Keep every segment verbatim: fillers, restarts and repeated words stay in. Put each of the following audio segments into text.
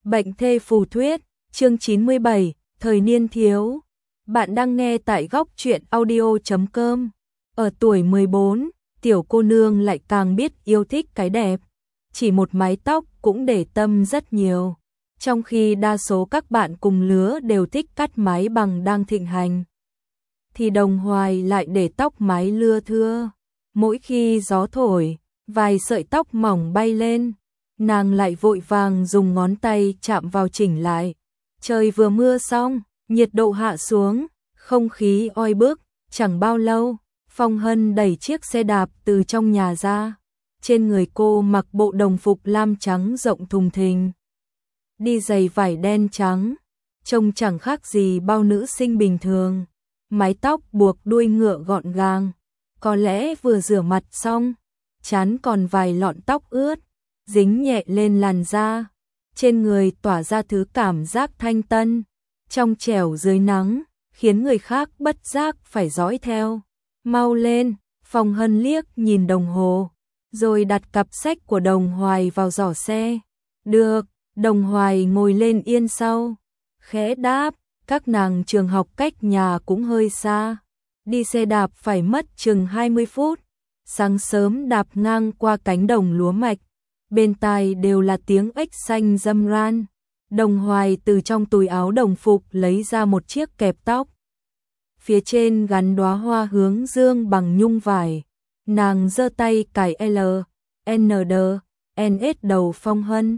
Bệnh thê phù thuyết, chương chín mươi bảy, thời niên thiếu. Bạn đang nghe tại góc truyện audio chấm com. Ở tuổi mười bốn, tiểu cô nương lại càng biết yêu thích cái đẹp. Chỉ một mái tóc cũng để tâm rất nhiều. Trong khi đa số các bạn cùng lứa đều thích cắt mái bằng đang thịnh hành, thì Đồng Hoài lại để tóc mái lưa thưa. Mỗi khi gió thổi, vài sợi tóc mỏng bay lên, nàng lại vội vàng dùng ngón tay chạm vào chỉnh lại. Trời vừa mưa xong, nhiệt độ hạ xuống, không khí oi bức, chẳng bao lâu, Phong Hân đẩy chiếc xe đạp từ trong nhà ra. Trên người cô mặc bộ đồng phục lam trắng rộng thùng thình, đi giày vải đen trắng, trông chẳng khác gì bao nữ sinh bình thường. Mái tóc buộc đuôi ngựa gọn gàng, có lẽ vừa rửa mặt xong, trán còn vài lọn tóc ướt, dính nhẹ lên làn da. Trên người tỏa ra thứ cảm giác thanh tân, trong trẻo dưới nắng, khiến người khác bất giác phải dõi theo. Mau lên, Phong Hân liếc nhìn đồng hồ, rồi đặt cặp sách của Đồng Hoài vào giỏ xe. Được, Đồng Hoài ngồi lên yên sau, khẽ đáp. Các nàng trường học cách nhà cũng hơi xa, đi xe đạp phải mất chừng hai mươi phút. Sáng sớm đạp ngang qua cánh đồng lúa mạch, bên tai đều là tiếng ếch xanh râm ran. Đồng Hoài từ trong túi áo đồng phục lấy ra một chiếc kẹp tóc, phía trên gắn đóa hoa hướng dương bằng nhung vải. Nàng giơ tay cài L, N D, N S đầu Phong Hân.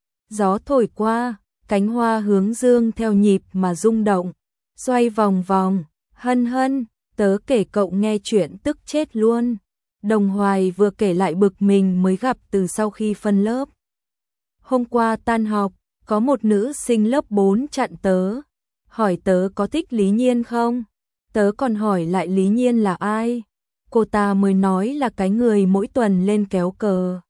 Gió thổi qua, cánh hoa hướng dương theo nhịp mà rung động, xoay vòng vòng. Hân Hân, tớ kể cậu nghe chuyện tức chết luôn. Đồng Hoài vừa kể lại bực mình mới gặp từ sau khi phân lớp. Hôm qua tan học, có một nữ sinh lớp bốn chặn tớ, hỏi tớ có thích Lý Nhiên không. Tớ còn hỏi lại Lý Nhiên là ai, cô ta mới nói là cái người mỗi tuần lên kéo cờ.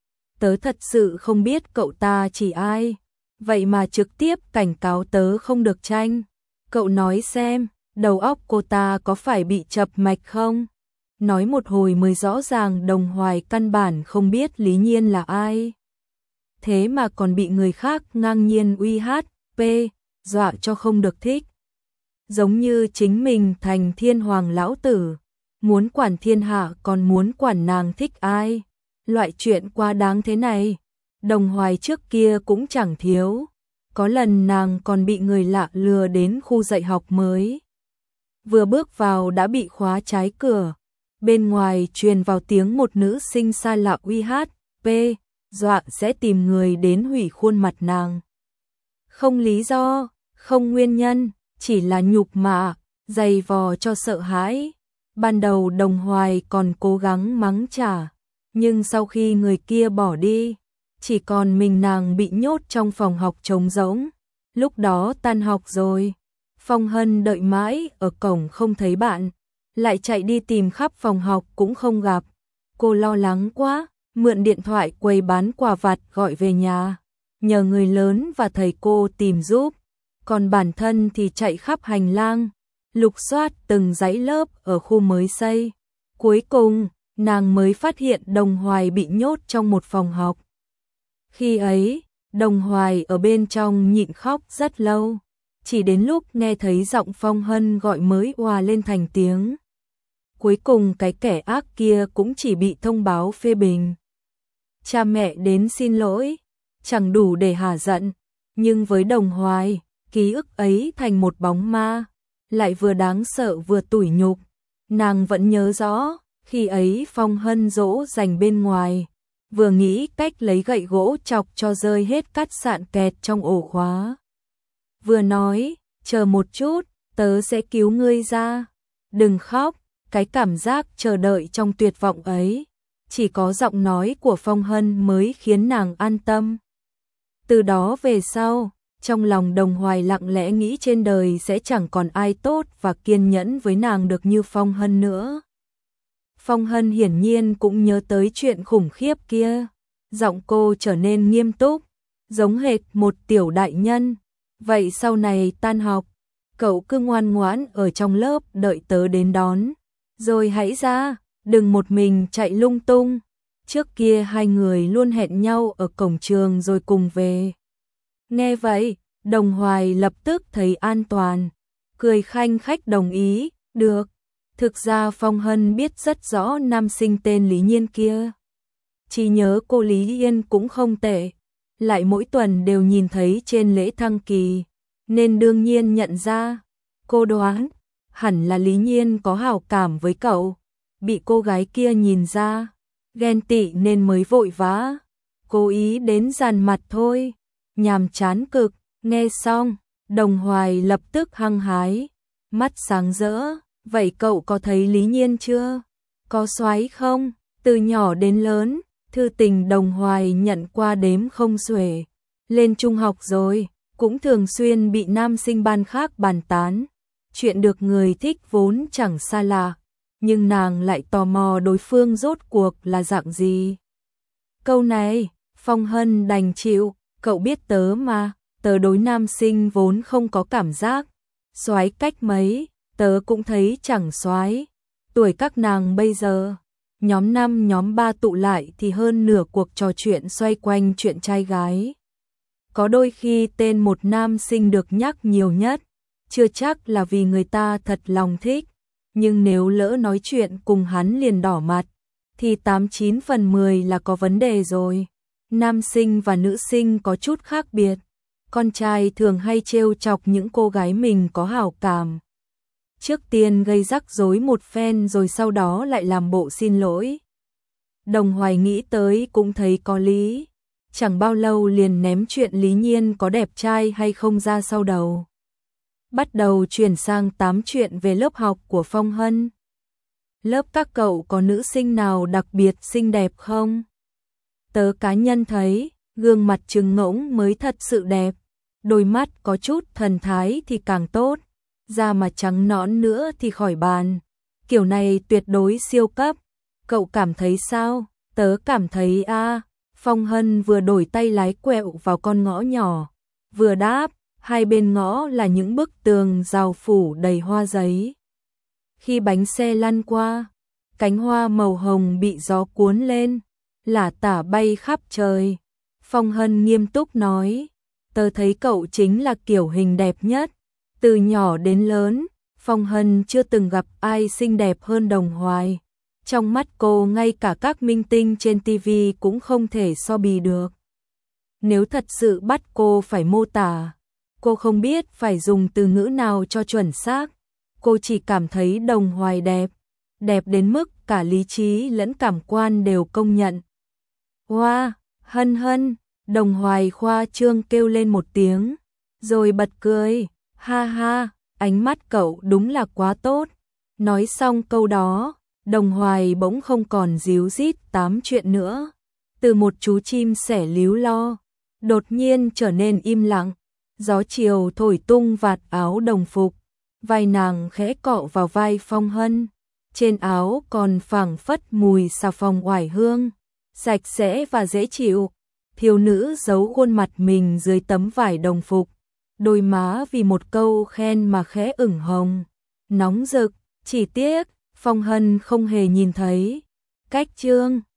Tớ thật sự không biết cậu ta chỉ ai, vậy mà trực tiếp cảnh cáo tớ không được tranh. Cậu nói xem, đầu óc cô ta có phải bị chập mạch không? Nói một hồi mới rõ ràng Đồng Hoài căn bản không biết Lý Nhiên là ai. Thế mà còn bị người khác ngang nhiên uy hát, p, dọa cho không được thích. Giống như chính mình thành thiên hoàng lão tử, muốn quản thiên hạ còn muốn quản nàng thích ai. Loại chuyện quá đáng thế này, Đồng Hoài trước kia cũng chẳng thiếu. Có lần nàng còn bị người lạ lừa đến khu dạy học mới. Vừa bước vào đã bị khóa trái cửa. Bên ngoài truyền vào tiếng một nữ sinh xa lạ uy hát, p, dọa sẽ tìm người đến hủy khuôn mặt nàng. Không lý do, không nguyên nhân, chỉ là nhục mạ, dày vò cho sợ hãi. Ban đầu Đồng Hoài còn cố gắng mắng trả, nhưng sau khi người kia bỏ đi, chỉ còn mình nàng bị nhốt trong phòng học trống rỗng. Lúc đó tan học rồi, Phong Hân đợi mãi ở cổng không thấy bạn, lại chạy đi tìm khắp phòng học cũng không gặp. Cô lo lắng quá, mượn điện thoại quầy bán quà vặt gọi về nhà, nhờ người lớn và thầy cô tìm giúp. Còn bản thân thì chạy khắp hành lang, lục soát từng dãy lớp ở khu mới xây. Cuối cùng, nàng mới phát hiện Đồng Hoài bị nhốt trong một phòng học. Khi ấy, Đồng Hoài ở bên trong nhịn khóc rất lâu, chỉ đến lúc nghe thấy giọng Phong Hân gọi mới òa lên thành tiếng. Cuối cùng cái kẻ ác kia cũng chỉ bị thông báo phê bình. Cha mẹ đến xin lỗi, chẳng đủ để hả giận, nhưng với Đồng Hoài, ký ức ấy thành một bóng ma, lại vừa đáng sợ vừa tủi nhục. Nàng vẫn nhớ rõ, khi ấy Phong Hân dỗ dành bên ngoài, vừa nghĩ cách lấy gậy gỗ chọc cho rơi hết cát sạn kẹt trong ổ khóa. Vừa nói, chờ một chút, tớ sẽ cứu ngươi ra, đừng khóc. Cái cảm giác chờ đợi trong tuyệt vọng ấy, chỉ có giọng nói của Phong Hân mới khiến nàng an tâm. Từ đó về sau, trong lòng Đồng Hoài lặng lẽ nghĩ trên đời sẽ chẳng còn ai tốt và kiên nhẫn với nàng được như Phong Hân nữa. Phong Hân hiển nhiên cũng nhớ tới chuyện khủng khiếp kia, giọng cô trở nên nghiêm túc, giống hệt một tiểu đại nhân. Vậy sau này tan học, cậu cứ ngoan ngoãn ở trong lớp đợi tớ đến đón, rồi hãy ra, đừng một mình chạy lung tung. Trước kia hai người luôn hẹn nhau ở cổng trường rồi cùng về. Nghe vậy, Đồng Hoài lập tức thấy an toàn, cười khanh khách đồng ý, được. Thực ra Phong Hân biết rất rõ nam sinh tên Lý Nhiên kia. Chỉ nhớ cô Lý Yên cũng không tệ, lại mỗi tuần đều nhìn thấy trên lễ thăng kỳ, nên đương nhiên nhận ra. Cô đoán, hẳn là Lý Nhiên có hảo cảm với cậu, bị cô gái kia nhìn ra, ghen tị nên mới vội vã, cố ý đến dằn mặt thôi, nhàm chán cực. Nghe xong, Đồng Hoài lập tức hăng hái, mắt sáng rỡ, vậy cậu có thấy Lý Nhiên chưa? Có soái không? Từ nhỏ đến lớn, thư tình Đồng Hoài nhận qua đếm không xuể, lên trung học rồi, cũng thường xuyên bị nam sinh ban khác bàn tán. Chuyện được người thích vốn chẳng xa lạ, nhưng nàng lại tò mò đối phương rốt cuộc là dạng gì. Câu này, Phong Hân đành chịu, cậu biết tớ mà, tớ đối nam sinh vốn không có cảm giác. Soái cách mấy, tớ cũng thấy chẳng soái. Tuổi các nàng bây giờ, nhóm năm nhóm ba tụ lại thì hơn nửa cuộc trò chuyện xoay quanh chuyện trai gái. Có đôi khi tên một nam sinh được nhắc nhiều nhất, chưa chắc là vì người ta thật lòng thích, nhưng nếu lỡ nói chuyện cùng hắn liền đỏ mặt, thì tám chín phần mười là có vấn đề rồi. Nam sinh và nữ sinh có chút khác biệt, con trai thường hay trêu chọc những cô gái mình có hảo cảm. Trước tiên gây rắc rối một phen rồi sau đó lại làm bộ xin lỗi. Đồng Hoài nghĩ tới cũng thấy có lý, chẳng bao lâu liền ném chuyện Lý Nhiên có đẹp trai hay không ra sau đầu. Bắt đầu chuyển sang tám chuyện về lớp học của Phong Hân. Lớp các cậu có nữ sinh nào đặc biệt xinh đẹp không? Tớ cá nhân thấy, gương mặt trừng ngỗng mới thật sự đẹp, đôi mắt có chút thần thái thì càng tốt, da mà trắng nõn nữa thì khỏi bàn. Kiểu này tuyệt đối siêu cấp. Cậu cảm thấy sao? Tớ cảm thấy a. À, Phong Hân vừa đổi tay lái quẹo vào con ngõ nhỏ, vừa đáp, hai bên ngõ là những bức tường rào phủ đầy hoa giấy. Khi bánh xe lăn qua, cánh hoa màu hồng bị gió cuốn lên, lả tả bay khắp trời. Phong Hân nghiêm túc nói, tớ thấy cậu chính là kiểu hình đẹp nhất. Từ nhỏ đến lớn, Phong Hân chưa từng gặp ai xinh đẹp hơn Đồng Hoài. Trong mắt cô ngay cả các minh tinh trên ti vi cũng không thể so bì được. Nếu thật sự bắt cô phải mô tả, cô không biết phải dùng từ ngữ nào cho chuẩn xác. Cô chỉ cảm thấy Đồng Hoài đẹp, đẹp đến mức cả lý trí lẫn cảm quan đều công nhận. Wow, Hân Hân, Đồng Hoài khoa trương kêu lên một tiếng, rồi bật cười, ha ha, ánh mắt cậu đúng là quá tốt. Nói xong câu đó, Đồng Hoài bỗng không còn díu dít tám chuyện nữa. Từ một chú chim sẻ líu lo, đột nhiên trở nên im lặng. Gió chiều thổi tung vạt áo đồng phục, vai nàng khẽ cọ vào vai Phong Hân. Trên áo còn phảng phất mùi xà phòng oải hương, sạch sẽ và dễ chịu. Thiếu nữ giấu khuôn mặt mình dưới tấm vải đồng phục, đôi má vì một câu khen mà khẽ ửng hồng, nóng rực. Chỉ tiếc, Phong Hân không hề nhìn thấy. Cách chương